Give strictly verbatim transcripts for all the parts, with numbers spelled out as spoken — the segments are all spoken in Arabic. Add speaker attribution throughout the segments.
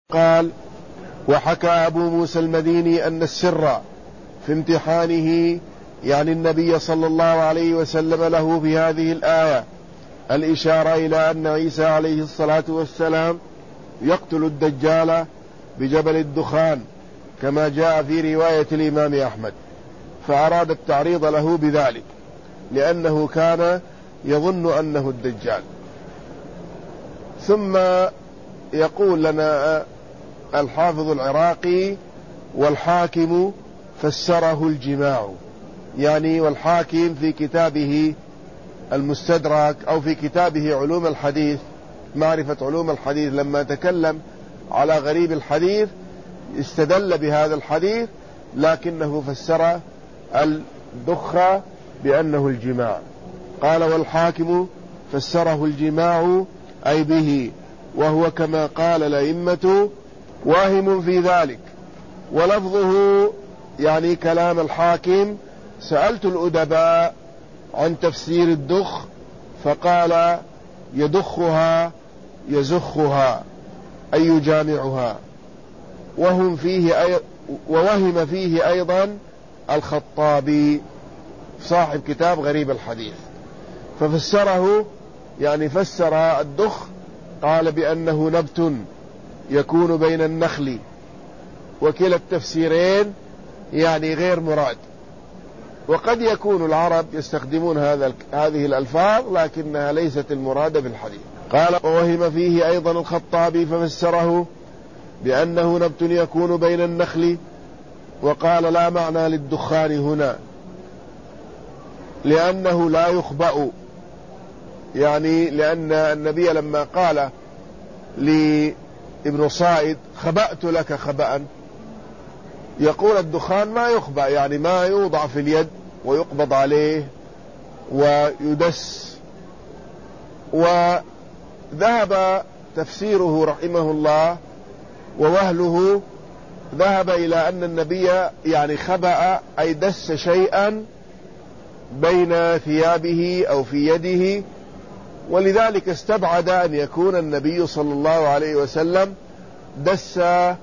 Speaker 1: قال: وحكى أبو موسى المديني أن السر في امتحانه يعني النبي صلى الله عليه وسلم له في هذه الآية الإشارة إلى أن عيسى عليه الصلاة والسلام يقتل الدجال بجبل الدخان كما جاء في رواية الإمام أحمد، فأراد التعريض له بذلك لأنه كان يظن أنه الدجال. ثم يقول لنا الحافظ العراقي: والحاكم فسره الجماع، يعني والحاكم في كتابه المستدرك أو في كتابه علوم الحديث، معرفة علوم الحديث، لما تكلم على غريب الحديث استدل بهذا الحديث لكنه فسر الدخة بأنه الجماع. قال: والحاكم فسره الجماع أي به، وهو كما قال الأئمة واهم في ذلك. ولفظه يعني كلام الحاكم: سألت الأدباء عن تفسير الدخ فقال: يدخها يزخها أي يجامعها. وهم فيه أي ووهم فيه أيضا الخطابي صاحب كتاب غريب الحديث، ففسره يعني فسر الدخ قال بأنه نبت يكون بين النخل، وكلا التفسيرين يعني غير مراد. وقد يكون العرب يستخدمون هذا هذه الألفاظ لكنها ليست المرادة في الحديث. قال: ووهم فيه أيضا الخطابي ففسره بأنه نبت يكون بين النخل، وقال: لا معنى للدخان هنا لأنه لا يخبأ، يعني لأن النبي لما قال لابن صائد: خبأت لك خبأ، يقول الدخان ما يخبأ، يعني ما يوضع في اليد ويقبض عليه ويدس. وذهب تفسيره رحمه الله ووهله ذهب إلى أن النبي يعني خبأ أي دس شيئا بين ثيابه أو في يده، ولذلك استبعد أن يكون النبي صلى الله عليه وسلم دس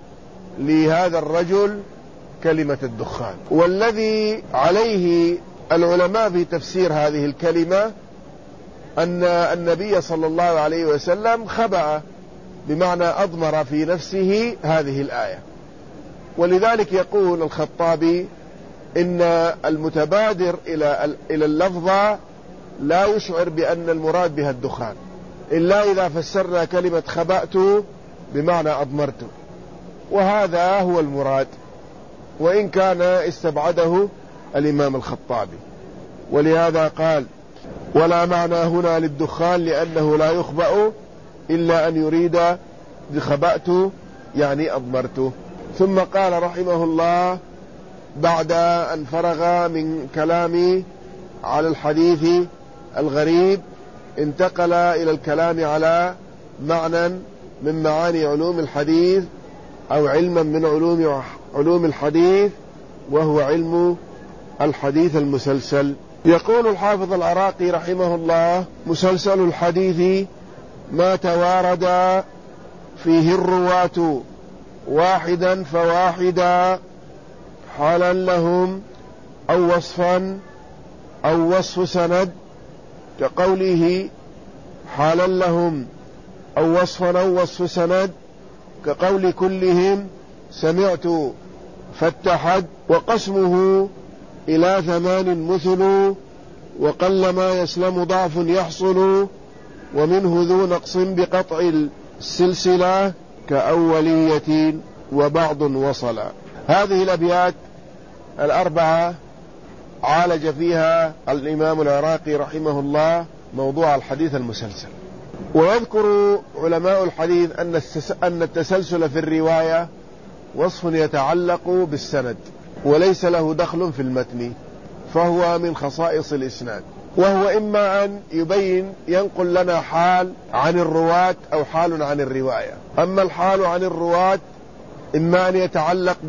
Speaker 1: لهذا الرجل كلمة الدخان. والذي عليه العلماء في تفسير هذه الكلمة أن النبي صلى الله عليه وسلم خبأ بمعنى أضمر في نفسه هذه الآية. ولذلك يقول الخطابي إن المتبادر إلى إلى اللفظة لا يشعر بأن المراد بها الدخان إلا إذا فسرنا كلمة خبأت بمعنى أضمرت، وهذا هو المراد، وإن كان استبعده الإمام الخطابي. ولهذا قال: ولا معنى هنا للدخان لأنه لا يخبأ إلا أن يريد بخبأت يعني أضمرته. ثم قال رحمه الله بعد أن فرغ من كلامي على الحديث الغريب انتقل إلى الكلام على معنى من معاني علوم الحديث أو علما من علوم علوم الحديث، وهو علم الحديث المسلسل. يقول الحافظ العراقي رحمه الله: مسلسل الحديث ما توارد فيه الرواة واحدا فواحدا حالا لهم أو وصفا أو وصف سند، كقوله حالا لهم أو وصفا أو وصف سند، كقول كلهم سمعت فاتحد. وقسمه إلى ثمان مثل، وقلما يسلم ضعف يحصل، ومنه ذو نقص بقطع السلسلة كأولية وبعض وصل. هذه الأبيات الأربعة عالج فيها الإمام العراقي رحمه الله موضوع الحديث المسلسل. ويذكر علماء الحديث أن التسلسل في الرواية وصف يتعلق بالسند وليس له دخل في المتن، فهو من خصائص الإسناد، وهو إما أن يبين ينقل لنا حال عن الرواة أو حال عن الرواية. أما الحال عن الرواة إما أن يتعلق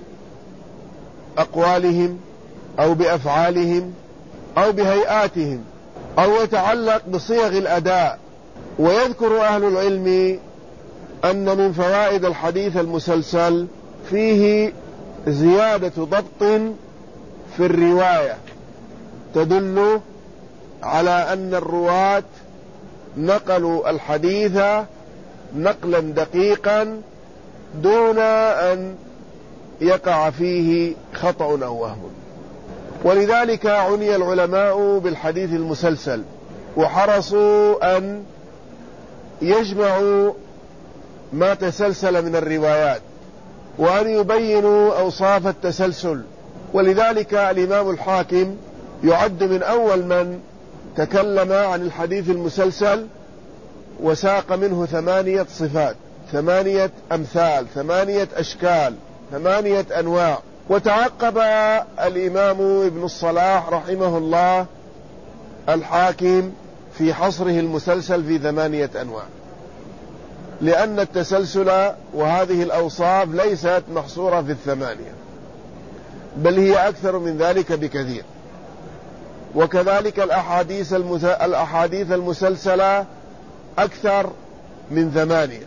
Speaker 1: بأقوالهم أو بأفعالهم أو بهيئاتهم أو يتعلق بصيغ الأداء. ويذكر أهل العلم أن من فوائد الحديث المسلسل فيه زيادة ضبط في الرواية تدل على أن الرواة نقلوا الحديث نقلا دقيقا دون أن يقع فيه خطأ أو وهم. ولذلك عني العلماء بالحديث المسلسل وحرصوا أن يجمعوا ما تسلسل من الروايات وأن يبينوا أوصاف التسلسل. ولذلك الإمام الحاكم يعد من أول من تكلم عن الحديث المسلسل وساق منه ثمانية صفات، ثمانية أمثال، ثمانية أشكال، ثمانية أنواع. وتعقب الإمام ابن الصلاح رحمه الله الحاكم في حصره المسلسل في ثمانية أنواع، لأن التسلسل وهذه الأوصاف ليست محصورة في الثمانية، بل هي أكثر من ذلك بكثير. وكذلك الأحاديث, الأحاديث المسلسلة أكثر من ثمانية.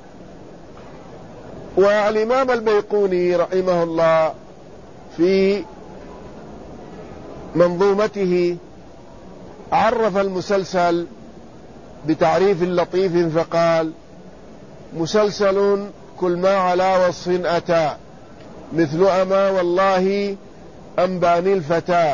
Speaker 1: والإمام البيقوني رحمه الله في منظومته عرف المسلسل بتعريف لطيف فقال: مسلسل كل ما على وصف أتى مثل أما والله أنباني الفتى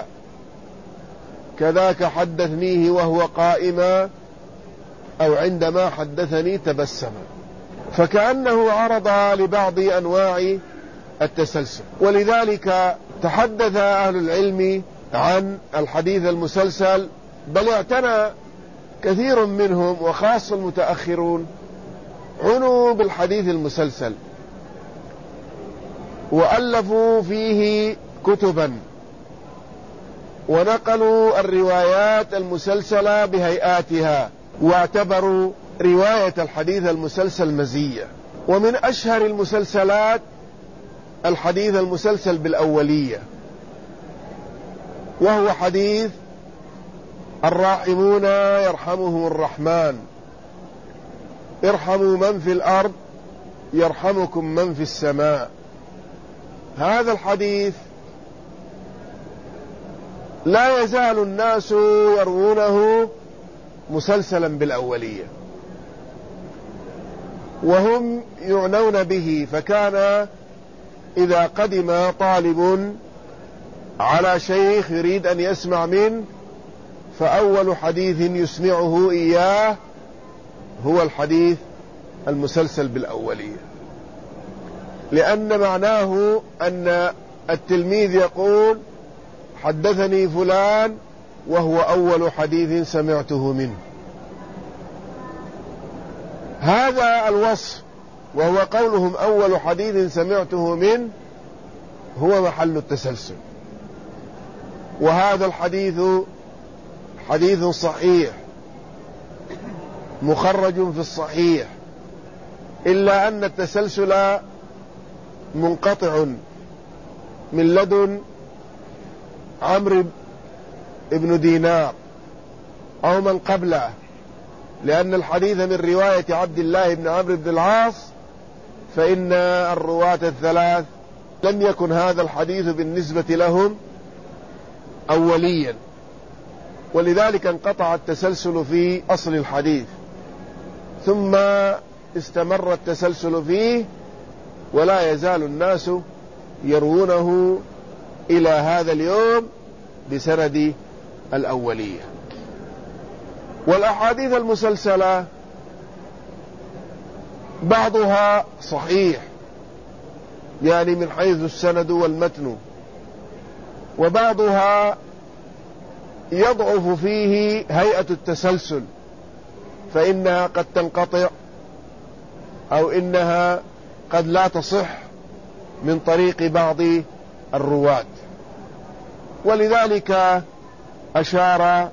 Speaker 1: كذاك حدثنيه وهو قائما أو عندما حدثني تبسم. فكأنه عرض لبعض أنواع التسلسل. ولذلك تحدث أهل العلم عن الحديث المسلسل، بل اعتنى كثير منهم وخاص المتأخرون عنوا بالحديث المسلسل وألفوا فيه كتبا ونقلوا الروايات المسلسلة بهيئاتها واعتبروا رواية الحديث المسلسل مزية. ومن أشهر المسلسلات الحديث المسلسل بالأولية، وهو حديث الراحمون يرحمهم الرحمن ارحموا من في الأرض يرحمكم من في السماء. هذا الحديث لا يزال الناس يروونه مسلسلا بالأولية وهم يعنون به. فكان إذا قدم طالب على شيخ يريد أن يسمع منه فأول حديث يسمعه إياه هو الحديث المسلسل بالأولية، لأن معناه أن التلميذ يقول حدثني فلان وهو أول حديث سمعته منه. هذا الوصف وهو قولهم أول حديث سمعته منه هو محل التسلسل. وهذا الحديث حديث صحيح مخرج في الصحيح، إلا أن التسلسل منقطع من لدن عمرو بن دينار أو من قبله، لأن الحديث من رواية عبد الله بن عمرو بن العاص، فإن الرواة الثلاث لم يكن هذا الحديث بالنسبة لهم أوليا، ولذلك انقطع التسلسل في أصل الحديث، ثم استمر التسلسل فيه ولا يزال الناس يروونه إلى هذا اليوم بسند الأولية. والأحاديث المسلسلة بعضها صحيح يعني من حيث السند والمتن، وبعضها يضعف فيه هيئة التسلسل، فإنها قد تنقطع أو إنها قد لا تصح من طريق بعض الرواة. ولذلك أشار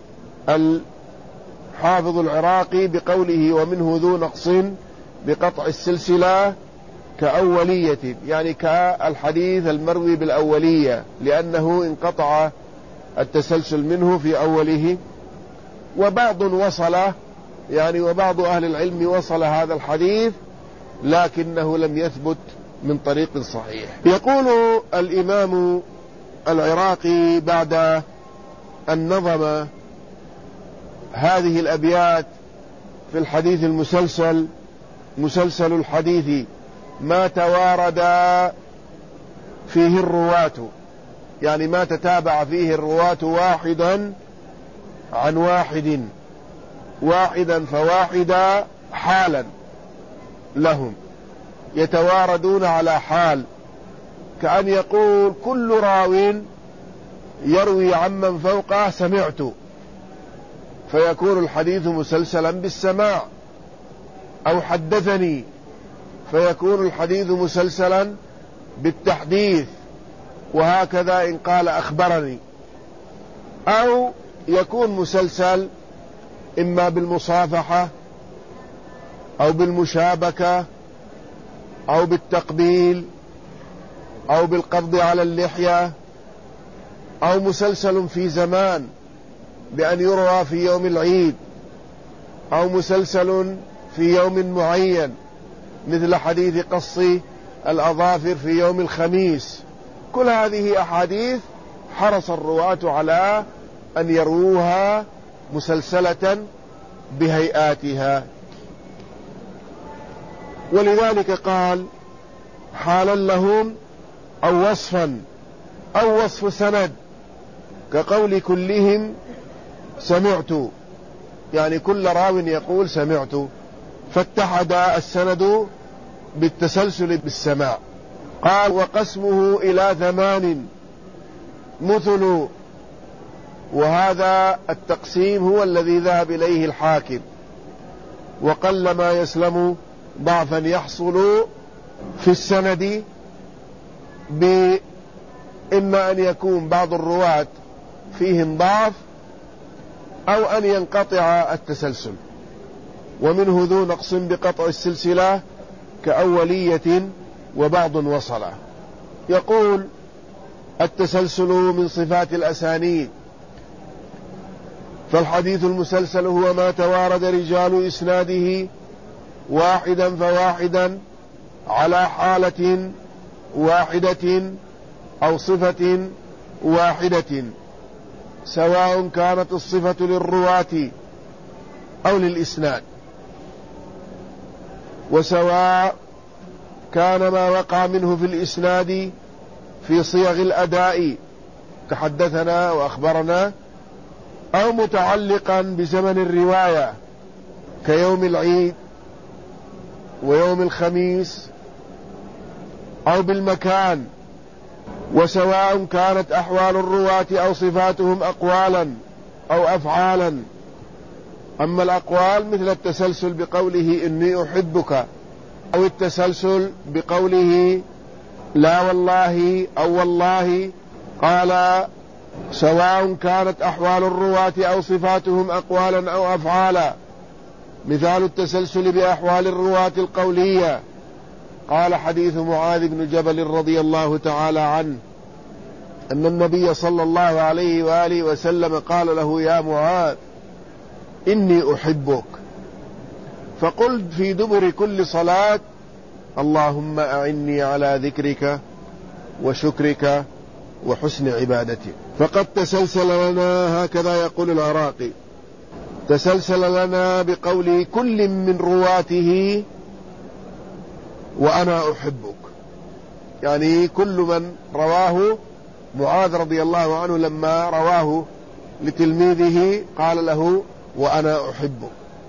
Speaker 1: الحافظ العراقي بقوله ومنه ذو نقص بقطع السلسلة كأولية، يعني كالحديث المروي بالأولية، لأنه انقطع التسلسل منه في أوله. وبعض وصله يعني وبعض أهل العلم وصل هذا الحديث لكنه لم يثبت من طريق صحيح. يقول الإمام العراقي بعد أن نظم هذه الأبيات في الحديث المسلسل: مسلسل الحديث ما توارد فيه الرواة، يعني ما تتابع فيه الرواة واحدا عن واحد، واحدا فواحدا حالا لهم، يتواردون على حال، كأن يقول كل راو يروي عمن فوقه سمعت، فيكون الحديث مسلسلا بالسماع، أو حدثني فيكون الحديث مسلسلا بالتحديث، وهكذا إن قال أخبرني، أو يكون مسلسل إما بالمصافحة أو بالمشابكة أو بالتقبيل أو بالقبض على اللحية، أو مسلسل في زمان بأن يروى في يوم العيد، أو مسلسل في يوم معين مثل حديث قص الأظافر في يوم الخميس. كل هذه أحاديث حرص الرواة على أن يروها مسلسلة بهيئاتها، ولذلك قال حالا لهم أو وصفا أو وصف سند، كقول كلهم سمعت، يعني كل راو يقول سمعت، فاتحد السند بالتسلسل بالسماع. قال وقسمه إلى ثمان مثل، وهذا التقسيم هو الذي ذهب إليه الحاكم، وقل ما يسلم ضعفا يحصل في السند، بإما أن يكون بعض الرواة فيهم ضعف أو أن ينقطع التسلسل، ومنه ذو نقص بقطع السلسلة كأولية وبعض وصله. يقول التسلسل من صفات الأسانيد، فالحديث المسلسل هو ما توارد رجال إسناده واحدا فواحدا على حالة واحدة أو صفة واحدة، سواء كانت الصفة للرواة أو للإسناد، وسواء كان ما وقع منه في الإسناد في صيغ الأداء كحدثنا وأخبرنا، أو متعلقا بزمن الرواية كيوم العيد ويوم الخميس، أو بالمكان، وسواء كانت أحوال الرواة أو صفاتهم أقوالا أو أفعالا. أما الأقوال مثل التسلسل بقوله إني أحبك، أو التسلسل بقوله لا والله أو والله، قال سواء كانت أحوال الرواة أو صفاتهم أقوالا أو أفعالا. مثال التسلسل بأحوال الرواة القولية، قال حديث معاذ بن جبل رضي الله تعالى عنه أن النبي صلى الله عليه وآله وسلم قال له يا معاذ إني أحبك، فقل في دبر كل صلاة اللهم أعني على ذكرك وشكرك وحسن عبادتك. فقد تسلسل لنا، هكذا يقول العراقي، تسلسل لنا بقول كل من رواته وأنا أحبك، يعني كل من رواه معاذ رضي الله عنه لما رواه لتلميذه قال له وأنا أحبك،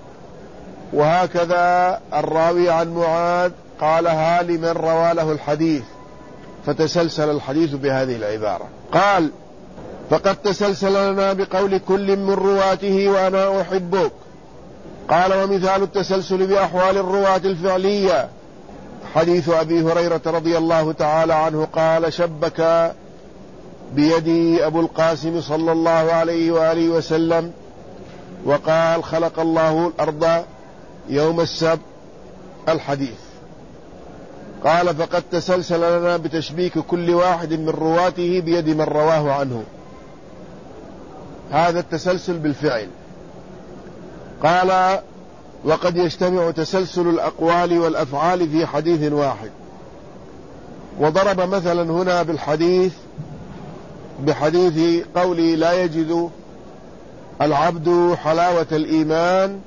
Speaker 1: وهكذا الراوي عن معاذ قالها لمن روى له الحديث، فتسلسل الحديث بهذه العبارة. قال فقد تسلسل لنا بقول كل من رواته وأنا أحبك. قال ومثال التسلسل بأحوال الرواة الفعلية حديث أبي هريرة رضي الله تعالى عنه قال شبك بيدي أبو القاسم صلى الله عليه وآله وسلم وقال خلق الله الأرض يوم السبت، الحديث. قال فقد تسلسل لنا بتشبيك كل واحد من رواته بيد من رواه عنه، هذا التسلسل بالفعل. قال وقد يجتمع تسلسل الأقوال والأفعال في حديث واحد. وضرب مثلا هنا بالحديث بحديث قولي لا يجد العبد حلاوة الإيمان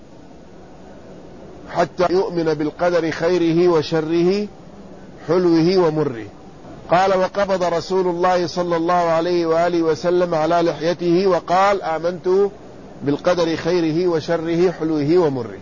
Speaker 1: حتى يؤمن بالقدر خيره وشره حلوه ومره. قال وقبض رسول الله صلى الله عليه وآله وسلم على لحيته وقال آمنت بالقدر خيره وشره حلوه ومره.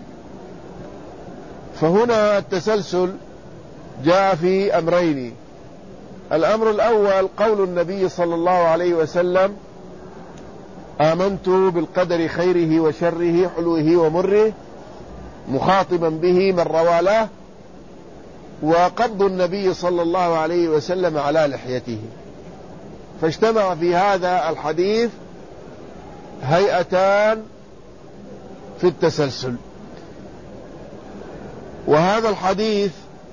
Speaker 1: فهنا التسلسل جاء في أمرين. الأمر الأول قول النبي صلى الله عليه وسلم آمنت بالقدر خيره وشره حلوه ومره مخاطبا به من روى له، وقبض النبي صلى الله عليه وسلم على لحيته، فاجتمع في هذا الحديث هيئتان في التسلسل. وهذا الحديث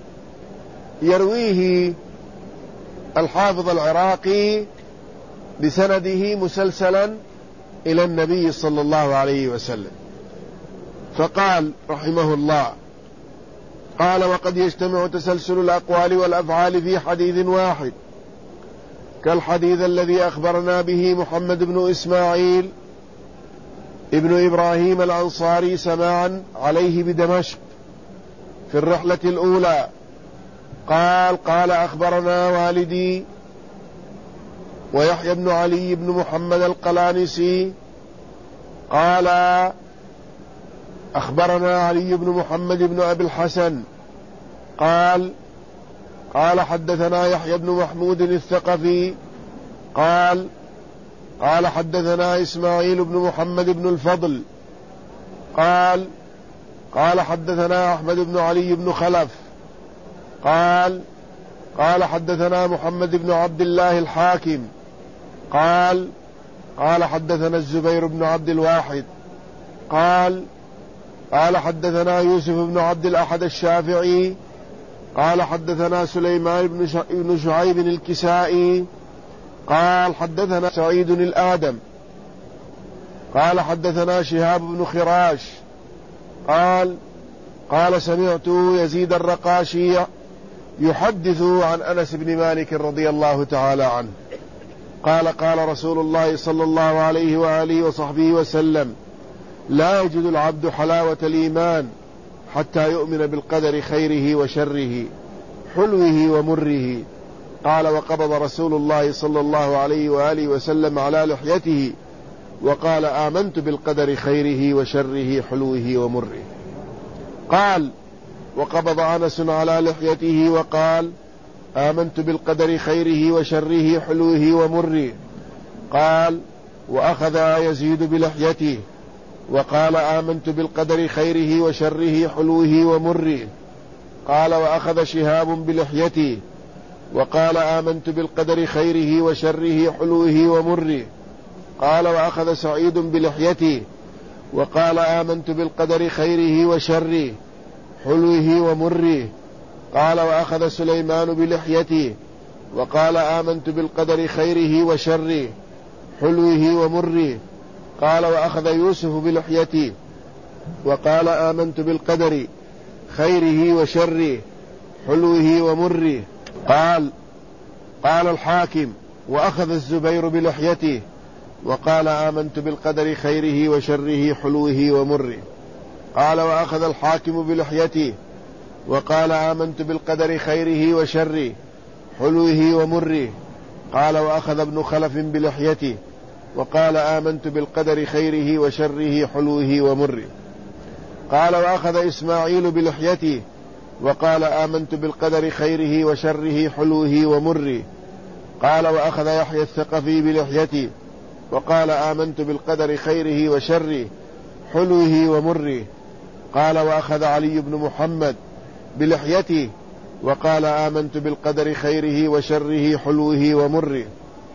Speaker 1: يرويه الحافظ العراقي بسنده مسلسلا إلى النبي صلى الله عليه وسلم، فقال رحمه الله قال وقد يجتمع تسلسل الأقوال والأفعال في حديث واحد كالحديث الذي أخبرنا به محمد بن إسماعيل ابن إبراهيم الأنصاري سماعا عليه بدمشق في الرحلة الأولى. قال قال أخبرنا والدي ويحيى بن علي بن محمد القلانسي قال أخبرنا علي بن محمد بن أبي الحسن قال قال حدثنا يحيى بن محمود الثقفي قال قال حدثنا إسماعيل بن محمد بن الفضل قال قال حدثنا أحمد بن علي بن خلف قال قال حدثنا محمد بن عبد الله الحاكم قال قال حدثنا الزبير بن عبد الواحد قال قال حدثنا يوسف بن عبد الأحد الشافعي قال حدثنا سليمان بن شعيب الكسائي قال حدثنا سعيد الآدم قال حدثنا شهاب بن خراش قال قال سمعت يزيد الرقاشي يحدث عن أنس بن مالك رضي الله تعالى عنه قال قال رسول الله صلى الله عليه وآله وصحبه وسلم لا يجد العبد حلاوة الإيمان حتى يؤمن بالقدر خيره وشره حلوه ومره. قال وقبض رسول الله صلى الله عليه وآله وسلم على لحيته وقال آمنت بالقدر خيره وشره حلوه ومره. قال وقبض أنس على لحيته وقال آمنت بالقدر خيره وشره حلوه ومره. قال وأخذ يزيد بلحيته وقال آمنت بالقدر خيره وشره حلوه ومره. قال وأخذ شهاب بلحيته وقال آمنت بالقدر خيره وشره حلوه ومره. قال وأخذ سعيد بلحيته وقال آمنت بالقدر خيره وشره حلوه ومره. قال وأخذ سليمان بلحيته وقال آمنت بالقدر خيره وشره حلوه ومره. قال وأخذ يوسف بلحيته وقال آمنت بالقدر خيره وشره حلوه ومره. قال قال الحاكم وأخذ الزبير بلحيته وقال آمنت بالقدر خيره وشره حلوه ومره. قال وأخذ الحاكم بلحيته وقال آمنت بالقدر خيره وشره حلوه ومره. قال وأخذ ابن خلف بلحيته وقال آمنت بالقدر خيره وشره حلوه ومره. قال وأخذ إسماعيل بلحيته وقال آمنت بالقدر خيره وشره حلوه ومره. قال وأخذ يحيى الثقفي بلحيته وقال آمنت بالقدر خيره وشره حلوه ومره. قال وأخذ علي بن محمد بلحيته وقال آمنت بالقدر خيره وشره حلوه ومره.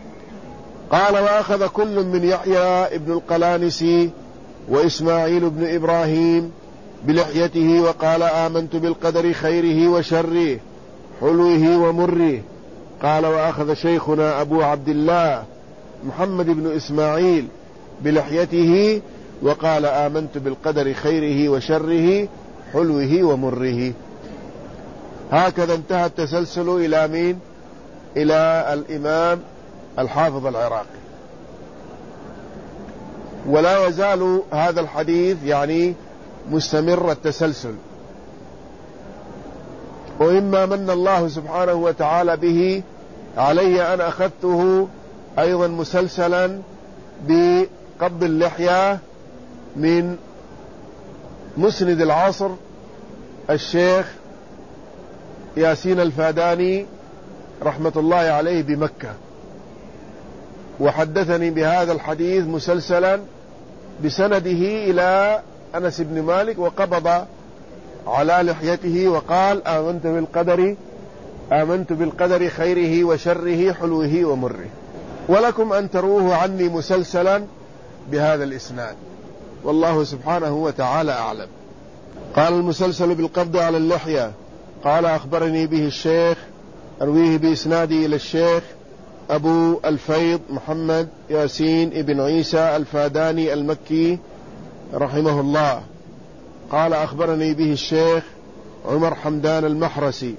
Speaker 1: قال وأخذ كل من يحيى ابن القلانسي وإسماعيل بن إبراهيم بلحيته وقال آمنت بالقدر خيره وشره حلوه ومره. قال وأخذ شيخنا أبو عبد الله محمد بن إسماعيل بلحيته وقال آمنت بالقدر خيره وشره حلوه ومره. هكذا انتهى التسلسل إلى مين؟ إلى الإمام الحافظ العراقي. ولا يزال هذا الحديث يعني مستمر التسلسل، وإما من الله سبحانه وتعالى به علي أن أخذته أيضا مسلسلا بقبض اللحية من مسند العصر الشيخ ياسين الفاداني رحمة الله عليه بمكة، وحدثني بهذا الحديث مسلسلا بسنده إلى أنس بن مالك، وقبض على لحيته وقال آمنت بالقدر آمنت بالقدر خيره وشره حلوه ومره. ولكم أن تروه عني مسلسلا بهذا الإسناد، والله سبحانه وتعالى أعلم. قال المسلسل بالقبض على اللحية. قال أخبرني به الشيخ، أرويه بإسنادي إلى الشيخ أبو الفيض محمد ياسين ابن عيسى الفاداني المكي رحمه الله. قال أخبرني به الشيخ عمر حمدان المحرسي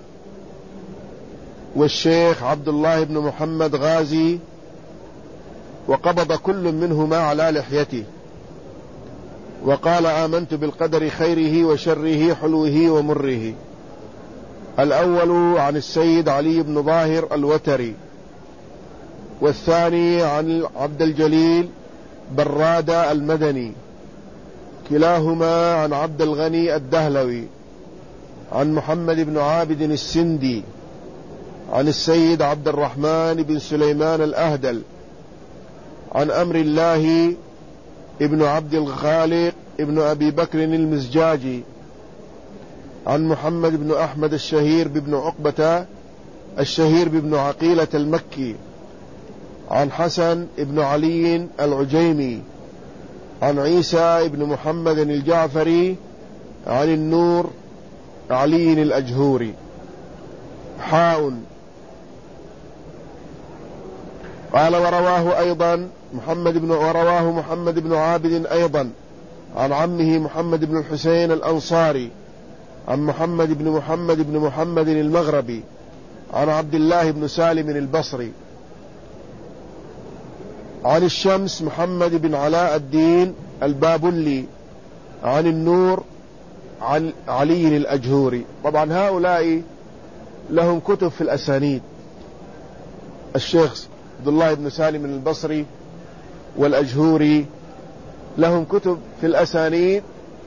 Speaker 1: والشيخ عبد الله بن محمد غازي، وقبض كل منهما على لحيته، وقال آمنت بالقدر خيره وشره حلوه ومره. الأول عن السيد علي بن ظاهر الوتري، والثاني عن عبد الجليل برادة المدني، كلاهما عن عبد الغني الدهلوي، عن محمد بن عابد السندي، عن السيد عبد الرحمن بن سليمان الأهدل، عن أمر الله ابن عبد الخالق ابن أبي بكر المزجاجي، عن محمد بن أحمد الشهير بابن عقبة الشهير بابن عقيلة المكي، عن حسن ابن علي العجيمي، عن عيسى ابن محمد الجعفري، عن النور علي الأجهوري. حاء. قال ورواه أيضا محمد بن ورواه محمد بن عابد أيضا عن عمه محمد بن الحسين الأنصاري، عن محمد بن محمد بن محمد المغربي، عن عبد الله بن سالم البصري، عن الشمس محمد بن علاء الدين البابلي، عن النور عن علي الأجهوري. طبعا هؤلاء لهم كتب في الأسانيد، الشيخ عبد الله بن سالم البصري والأجهوري لهم كتب في الأسانيد.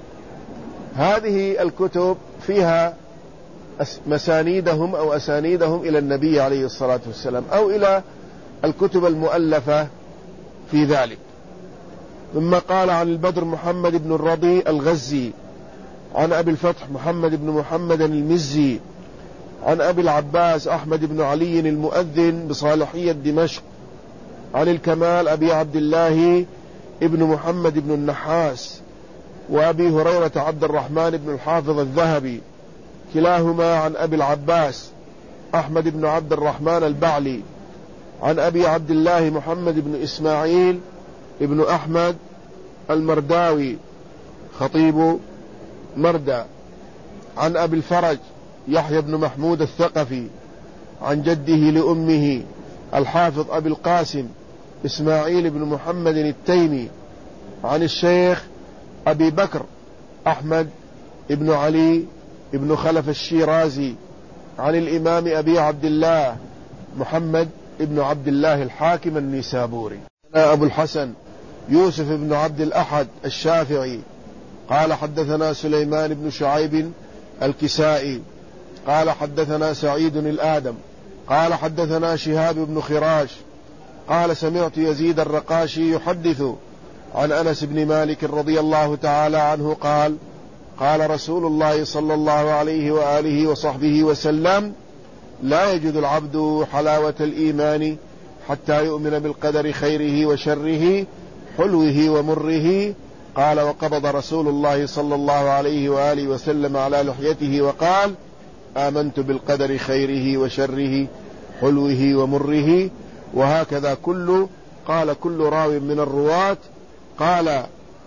Speaker 1: هذه الكتب فيها مسانيدهم أو أسانيدهم إلى النبي عليه الصلاة والسلام أو إلى الكتب المؤلفة في ذلك. ثم قال عن البدر محمد بن الرضي الغزي، عن أبي الفتح محمد بن محمد المزي، عن أبي العباس أحمد بن علي المؤذن بصالحية دمشق، عن الكمال أبي عبد الله ابن محمد بن النحاس، وأبي هريرة عبد الرحمن بن الحافظ الذهبي، كلاهما عن أبي العباس أحمد بن عبد الرحمن البعلي، عن أبي عبد الله محمد بن إسماعيل ابن أحمد المرداوي خطيب مردى، عن أبي الفرج يحيى بن محمود الثقفي، عن جده لأمه الحافظ أبي القاسم إسماعيل بن محمد التيمي، عن الشيخ أبي بكر أحمد ابن علي ابن خلف الشيرازي، عن الإمام أبي عبد الله محمد ابن عبد الله الحاكم النيسابوري. أبو الحسن يوسف بن عبد الأحد الشافعي قال حدثنا سليمان بن شعيب الكسائي قال حدثنا سعيد الآدم قال حدثنا شهاب بن خراش قال سمعت يزيد الرقاشي يحدث عن أنس بن مالك رضي الله تعالى عنه قال قال رسول الله صلى الله عليه وآله وصحبه وسلم لا يجد العبد حلاوة الإيمان حتى يؤمن بالقدر خيره وشره حلوه ومره. قال وقبض رسول الله صلى الله عليه وآله وسلم على لحيته وقال آمنت بالقدر خيره وشره حلوه ومره. وهكذا كل قال كل راو من الرواة قال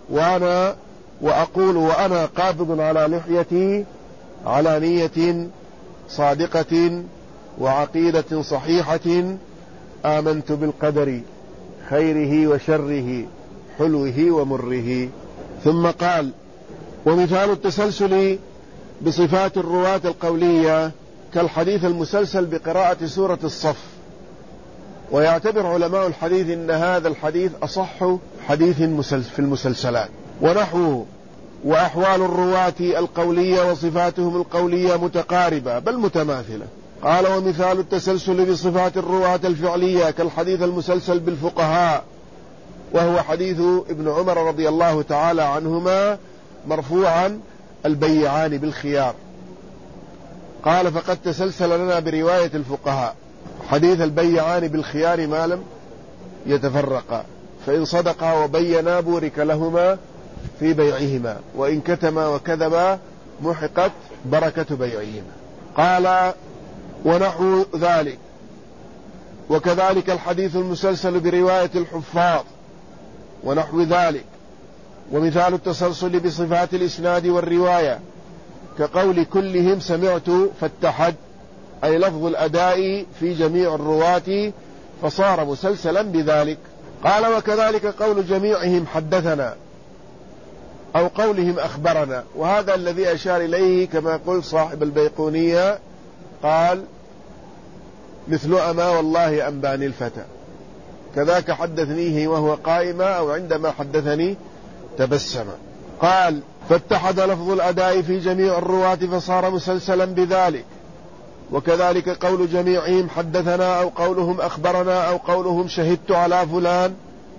Speaker 1: وأنا وأقول وأنا قابض على لحيتي على نية صادقة وعقيدة صحيحة آمنت بالقدر خيره وشره حلوه ومره. ثم قال: ومثال التسلسل بصفات الرواة القولية كالحديث المسلسل بقراءة سورة الصف. ويعتبر علماء الحديث أن هذا الحديث أصح حديث في المسلسلات ونحوه. وأحوال الرواة القولية وصفاتهم القولية متقاربة بل متماثلة. قال: ومثال التسلسل بصفات الرواة الفعلية كالحديث المسلسل بالفقهاء، وهو حديث ابن عمر رضي الله تعالى عنهما مرفوعا: البيعان بالخيار. قال: فقد تسلسل لنا برواية الفقهاء حديث البيعان بالخيار ما لم يتفرقا، فإن صدقا وبينا بورك لهما في بيعهما، وإن كتما وكذبا محقت بركة بيعهما. قال: ونحو ذلك. وكذلك الحديث المسلسل برواية الحفاظ ونحو ذلك. ومثال التسلسل بصفات الإسناد والرواية كقول كلهم سمعت فاتحد، أي لفظ الأداء في جميع الرواة فصار مسلسلا بذلك. قال: وكذلك قول جميعهم حدثنا أو قولهم أخبرنا، وهذا الذي أشار إليه كما قل صاحب البيقونية، قال: مثل أما والله أنباني الفتى، كذاك حدثنيه وهو قائما أو عندما حدثني تبسم. قال: فاتحد لفظ الأداء في جميع الرواة فصار مسلسلا بذلك. وكذلك قول جميعهم حدثنا أو قولهم أخبرنا أو قولهم شهدت على فلان،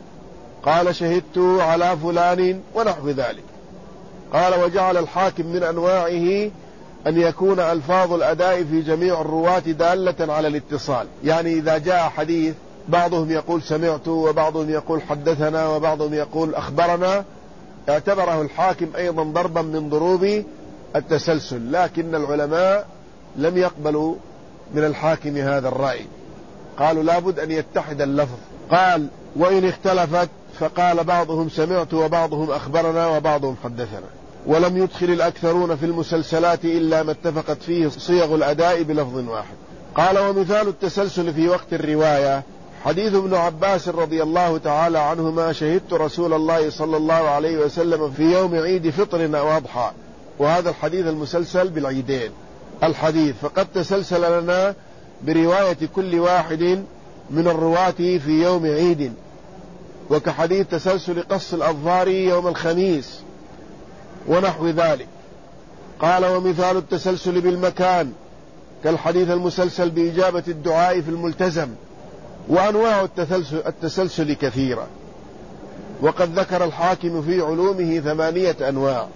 Speaker 1: قال شهدت على فلان ونحو ذلك. قال: وجعل الحاكم من أنواعه أن يكون ألفاظ الأداء في جميع الرواة دالة على الاتصال، يعني إذا جاء حديث بعضهم يقول سمعت وبعضهم يقول حدثنا وبعضهم يقول أخبرنا، اعتبره الحاكم أيضا ضربا من ضروب التسلسل، لكن العلماء لم يقبلوا من الحاكم هذا الرأي، قالوا لابد أن يتحد اللفظ. قال: وإن اختلفت فقال بعضهم سمعت وبعضهم أخبرنا وبعضهم حدثنا. ولم يدخل الأكثرون في المسلسلات إلا ما اتفقت فيه صيغ الأداء بلفظ واحد. قال: ومثال التسلسل في وقت الرواية حديث ابن عباس رضي الله تعالى عنهما: شهدت رسول الله صلى الله عليه وسلم في يوم عيد فطر أو أضحى. وهذا الحديث المسلسل بالعيدين. الحديث فقد تسلسل لنا برواية كل واحد من الرواة في يوم عيد، وكحديث تسلسل قص الأظفار يوم الخميس ونحو ذلك. قال: ومثال التسلسل بالمكان كالحديث المسلسل بإجابة الدعاء في الملتزم. وأنواع التسلسل, التسلسل كثيرة، وقد ذكر الحاكم في علومه ثمانية أنواع.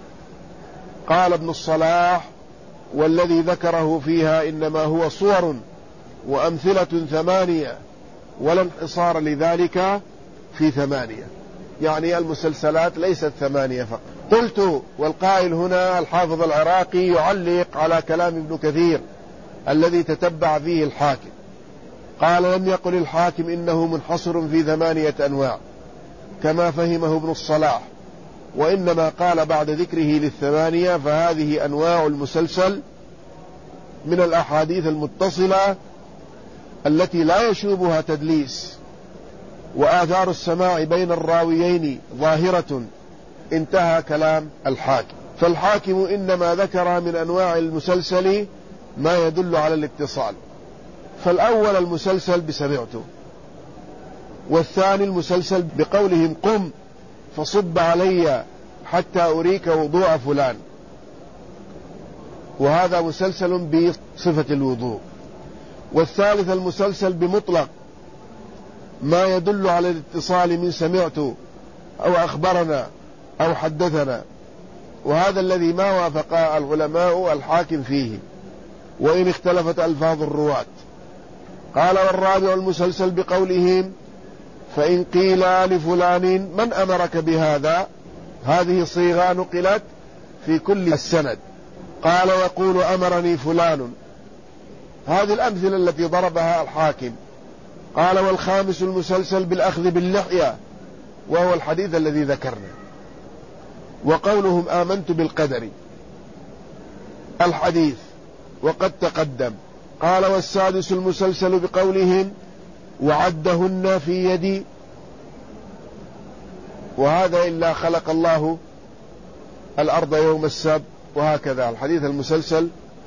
Speaker 1: قال ابن الصلاح: والذي ذكره فيها إنما هو صور وأمثلة ثمانية، ولا انحصار لذلك في ثمانية، يعني المسلسلات ليست ثمانية فقط. قلت: والقائل هنا الحافظ العراقي يعلق على كلام ابن كثير الذي تتبع فيه الحاكم. قال: لم يقل الحاكم إنه منحصر في ثمانية أنواع كما فهمه ابن الصلاح، وإنما قال بعد ذكره للثمانية: فهذه أنواع المسلسل من الأحاديث المتصلة التي لا يشوبها تدليس، وآثار السماع بين الراويين ظاهرة. انتهى كلام الحاكم. فالحاكم إنما ذكر من أنواع المسلسل ما يدل على الاتصال. فالأول المسلسل بسمعته، والثاني المسلسل بقولهم قم فصب علي حتى أريك وضوء فلان، وهذا مسلسل بصفة الوضوء. والثالث المسلسل بمطلق ما يدل على الاتصال من سمعت أو أخبرنا أو حدثنا، وهذا الذي ما وافق العلماء الحاكم فيه وإن اختلفت ألفاظ الرواة. قال: والرابع المسلسل بقولهم فإن قيل لفلان من أمرك بهذا، هذه صيغة نقلت في كل السند. قال: يقول أمرني فلان. هذه الأمثلة التي ضربها الحاكم. قال: والخامس المسلسل بالأخذ باللحية، وهو الحديث الذي ذكرنا. وقولهم آمنت بالقدر الحديث وقد تقدم. قال والسادس المسلسل بقولهم وعدهن في يدي، وهذا إلا خلق الله الأرض يوم السبت، وهكذا الحديث المسلسل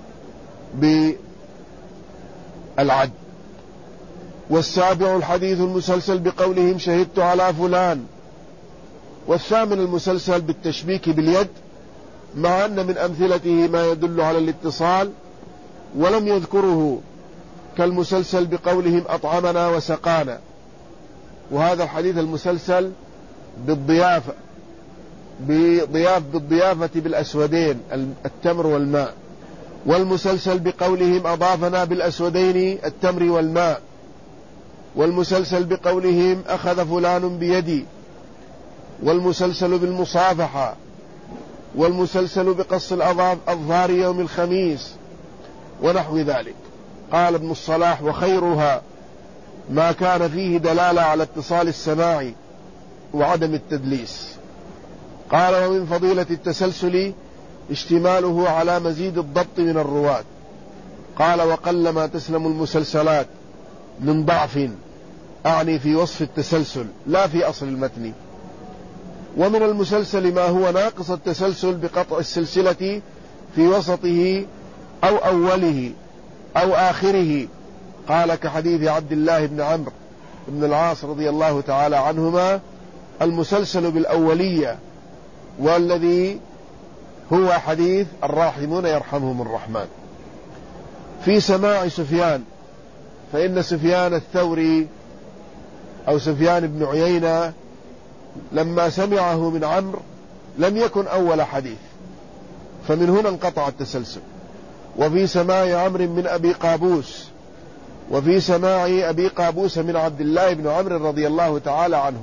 Speaker 1: بالعد. والسابع الحديث المسلسل بقولهم شهدت على فلان. والثامن المسلسل بالتشبيك باليد، مع أن من أمثلته ما يدل على الاتصال ولم يذكره، كالمسلسل بقولهم أطعمنا وسقانا، وهذا الحديث المسلسل بالضيافة بضياف بالضيافة بالأسودين التمر والماء. والمسلسل بقولهم أضافنا بالأسودين التمر والماء. والمسلسل بقولهم أخذ فلان بيدي. والمسلسل بالمصافحة. والمسلسل بقص الأظهار يوم الخميس ونحو ذلك. قال ابن الصلاح وخيرها ما كان فيه دلالة على اتصال السماع وعدم التدليس. قال ومن فضيلة التسلسل اشتماله على مزيد الضبط من الرواة. قال وقلما تسلم المسلسلات من ضعف، أعني في وصف التسلسل لا في أصل المتن. ومن المسلسل ما هو ناقص التسلسل بقطع السلسلة في وسطه أو أوله أو آخره. قال كحديث عبد الله بن عمرو بن العاص رضي الله تعالى عنهما المسلسل بالأولية، والذي هو حديث الراحمون يرحمهم الرحمن. في سماع سفيان، فإن سفيان الثوري أو سفيان بن عيينة لما سمعه من عمرو لم يكن أول حديث، فمن هنا انقطع التسلسل. وفي سماع عمرو من أبي قابوس، وفي سماع أبي قابوس من عبد الله بن عمرو رضي الله تعالى عنه،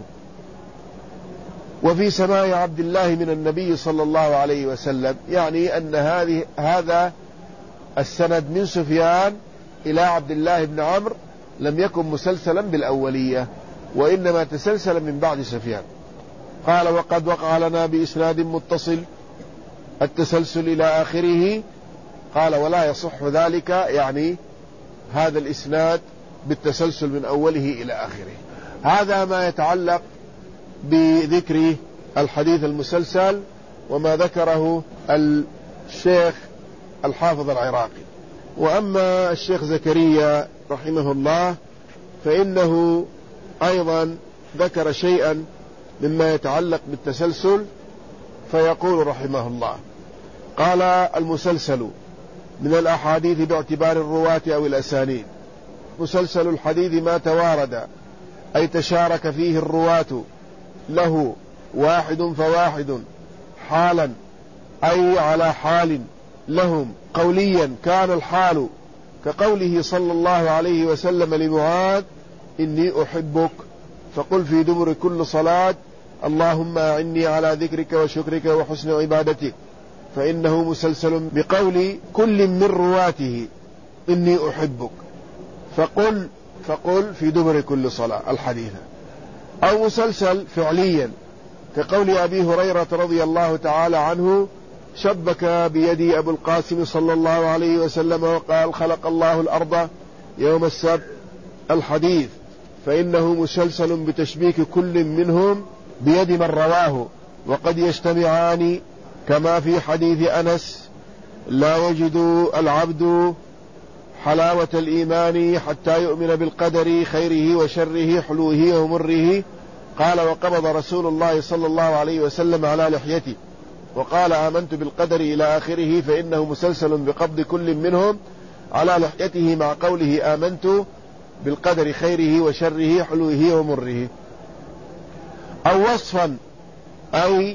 Speaker 1: وفي سماع عبد الله من النبي صلى الله عليه وسلم، يعني أن هذه هذا السند من سفيان إلى عبد الله بن عمرو لم يكن مسلسلا بالأولية، وإنما تسلسل من بعد سفيان. قال وقد وقع لنا بإسناد متصل التسلسل إلى آخره. قال ولا يصح ذلك، يعني هذا الإسناد بالتسلسل من أوله إلى آخره. هذا ما يتعلق بذكر الحديث المسلسل وما ذكره الشيخ الحافظ العراقي. وأما الشيخ زكريا رحمه الله فإنه أيضا ذكر شيئا مما يتعلق بالتسلسل، فيقول رحمه الله قال المسلسل من الأحاديث باعتبار الرواة أو الأسانيد. مسلسل الحديث ما توارد أي تشارك فيه الرواة له واحد فواحد حالا، أي على حال لهم. قوليا كان الحال كقوله صلى الله عليه وسلم لمعاذ إني أحبك، فقل في دبر كل صلاة اللهم أعني على ذكرك وشكرك وحسن عبادتك، فإنه مسلسل بقول كل من رواته إني أحبك، فقل فقل في دبر كل صلاة الحديث. أو مسلسل فعليا كقول أبي هريرة رضي الله تعالى عنه شبك بيدي أبو القاسم صلى الله عليه وسلم وقال خلق الله الأرض يوم السبت الحديث، فإنه مسلسل بتشبيك كل منهم بيد من رواه، وقد يجتمعان كما في حديث أنس لا يجد العبد حلاوة الإيمان حتى يؤمن بالقدر خيره وشره حلوه ومره. قال وقبض رسول الله صلى الله عليه وسلم على لحيته وقال آمنت بالقدر إلى آخره، فإنه مسلسل بقبض كل منهم على لحيته مع قوله آمنت بالقدر خيره وشره حلوه ومره. أو وصفا أي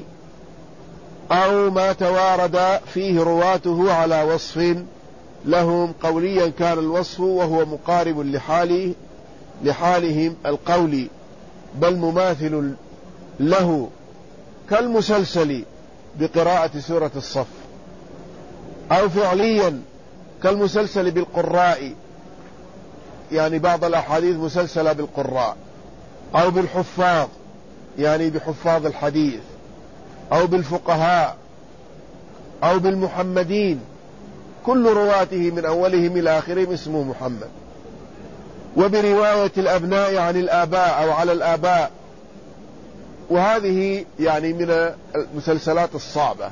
Speaker 1: أو ما توارد فيه رواته على وصف لهم قوليا كان الوصف وهو مقارب لحاله لحالهم القولي بل مماثل له، كالمسلسل بقراءة سورة الصف. أو فعليا كالمسلسل بالقراء، يعني بعض الأحاديث مسلسلة بالقراء. أو بالحفاظ، يعني بحفاظ الحديث. أو بالفقهاء أو بالمحمدين، كل رواته من أولهم إلى آخرهم اسمه محمد. وبرواية الأبناء عن الآباء أو على الآباء، وهذه يعني من المسلسلات الصعبة.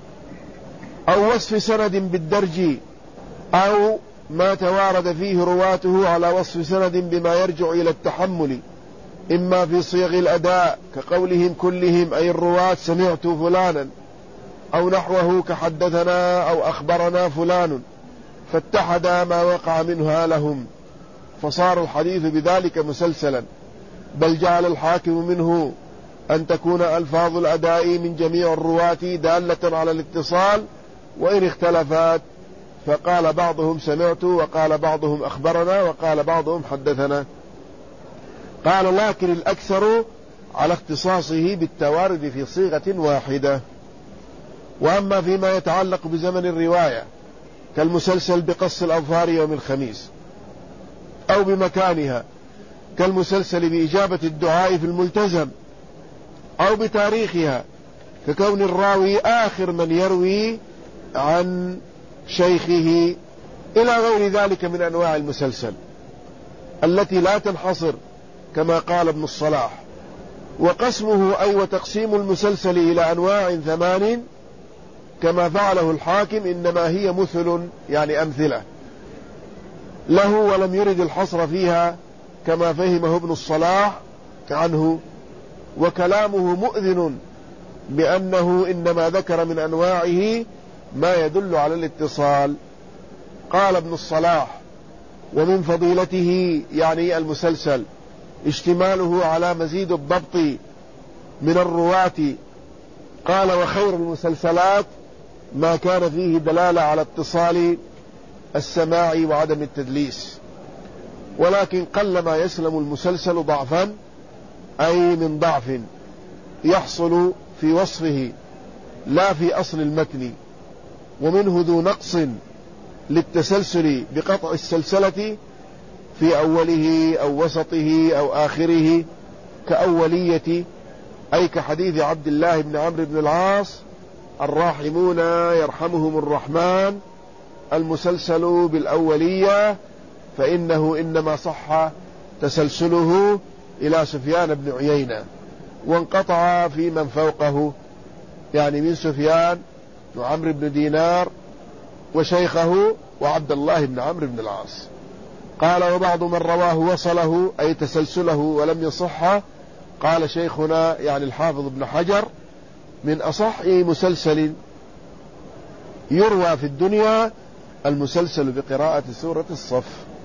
Speaker 1: أو وصف سند بالدرج، أو ما توارد فيه رواته على وصف سند بما يرجع إلى التحمل، إما في صيغ الأداء كقولهم كلهم أي الرواة سمعت فلانا، أو نحوه كحدثنا أو أخبرنا فلان، فاتحد ما وقع منها لهم، فصار الحديث بذلك مسلسلا. بل جعل الحاكم منه أن تكون ألفاظ الأداء من جميع الرواة دالة على الاتصال، وإن اختلفت فقال بعضهم سمعت، وقال بعضهم أخبرنا، وقال بعضهم حدثنا. قال لكن الأكثر على اختصاصه بالتوارد في صيغة واحدة. وأما فيما يتعلق بزمن الرواية كالمسلسل بقص الأظفار يوم الخميس، أو بمكانها كالمسلسل بإجابة الدعاء في الملتزم، أو بتاريخها ككون الراوي آخر من يروي عن شيخه، إلى غير ذلك من أنواع المسلسل التي لا تنحصر كما قال ابن الصلاح. وقسمه أي وتقسيم المسلسل إلى أنواع ثمان كما فعله الحاكم إنما هي مثل، يعني أمثلة له، ولم يرد الحصر فيها كما فهمه ابن الصلاح عنه. وكلامه مؤذن بأنه إنما ذكر من أنواعه ما يدل على الاتصال. قال ابن الصلاح: ومن فضيلته يعني المسلسل اشتماله على مزيد الضبط من الرواة. قال: وخير المسلسلات ما كان فيه دلالة على اتصال السماع وعدم التدليس. ولكن قلما يسلم المسلسل ضعفا، أي من ضعف يحصل في وصفه لا في أصل المتن، ومنه ذو نقص للتسلسل بقطع السلسلة في أوله أو وسطه أو آخره كأولية، أي كحديث عبد الله بن عمرو بن العاص: الراحمون يرحمهم الرحمن، المسلسل بالأولية فإنه إنما صح تسلسله إلى سفيان بن عيينة، وانقطع في من فوقه، يعني من سفيان وعمرو بن دينار وشيخه وعبد الله بن عمرو بن العاص. قال: وبعض من رواه وصله أي تسلسله ولم يصح. قال شيخنا يعني الحافظ ابن حجر: من أصح مسلسل يروى في الدنيا المسلسل بقراءة سورة الصف.